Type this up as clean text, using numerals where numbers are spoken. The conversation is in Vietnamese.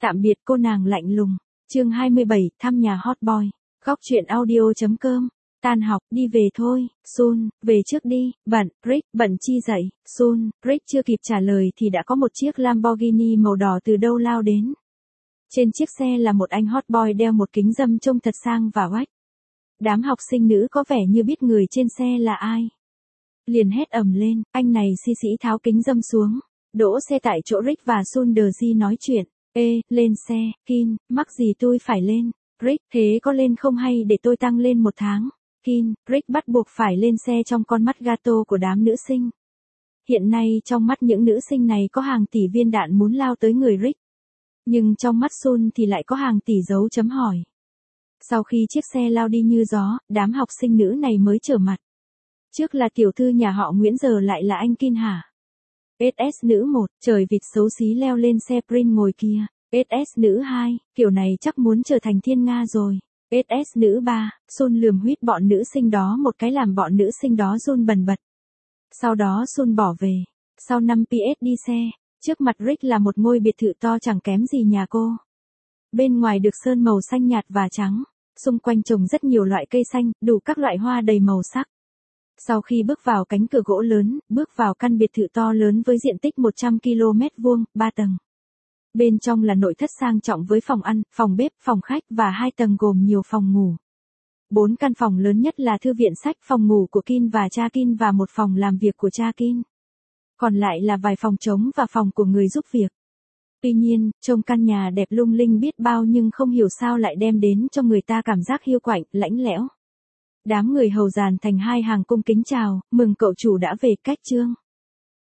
Tạm biệt cô nàng lạnh lùng. Chương 27, thăm nhà hot boy. Góc truyện audio.com. Tan học, đi về thôi, Sun, về trước đi, bận, Rick, bận chi dậy, Sun, Rick chưa kịp trả lời thì đã có một chiếc Lamborghini màu đỏ từ đâu lao đến. Trên chiếc xe là một anh hot boy đeo một kính râm trông thật sang và oách. Đám học sinh nữ có vẻ như biết người trên xe là ai. Liền hét ầm lên, anh này xi xĩ tháo kính râm xuống, đỗ xe tại chỗ Rick và Sun Deji nói chuyện. Ê, lên xe, Kin, mắc gì tôi phải lên? Rick, thế có lên không hay để tôi tăng lên 1 tháng? Kin, Rick bắt buộc phải lên xe trong con mắt gato của đám nữ sinh. Hiện nay trong mắt những nữ sinh này có hàng tỷ viên đạn muốn lao tới người Rick. Nhưng trong mắt Sun thì lại có hàng tỷ dấu chấm hỏi. Sau khi chiếc xe lao đi như gió, đám học sinh nữ này mới trở mặt. Trước là tiểu thư nhà họ Nguyễn, giờ lại là anh Kin hả? SS nữ 1, trời vịt xấu xí leo lên xe Prince ngồi kia. SS nữ 2, kiểu này chắc muốn trở thành thiên nga rồi. SS nữ 3, Sun lườm huýt bọn nữ sinh đó một cái làm bọn nữ sinh đó run bần bật. Sau đó Sun bỏ về. Sau 5 PS đi xe, trước mặt Rick là một ngôi biệt thự to chẳng kém gì nhà cô. Bên ngoài được sơn màu xanh nhạt và trắng, xung quanh trồng rất nhiều loại cây xanh, đủ các loại hoa đầy màu sắc. Sau khi bước vào cánh cửa gỗ lớn, bước vào căn biệt thự to lớn với diện tích 100 km vuông, 3 tầng. Bên trong là nội thất sang trọng với phòng ăn, phòng bếp, phòng khách và 2 tầng gồm nhiều phòng ngủ. 4 căn phòng lớn nhất là thư viện sách, phòng ngủ của Kin và cha Kin và một phòng làm việc của cha Kin. Còn lại là vài phòng trống và phòng của người giúp việc. Tuy nhiên, trông căn nhà đẹp lung linh biết bao nhưng không hiểu sao lại đem đến cho người ta cảm giác hiu quạnh, lạnh lẽo. Đám người hầu dàn thành 2 hàng cung kính chào, mừng cậu chủ đã về. Cách chương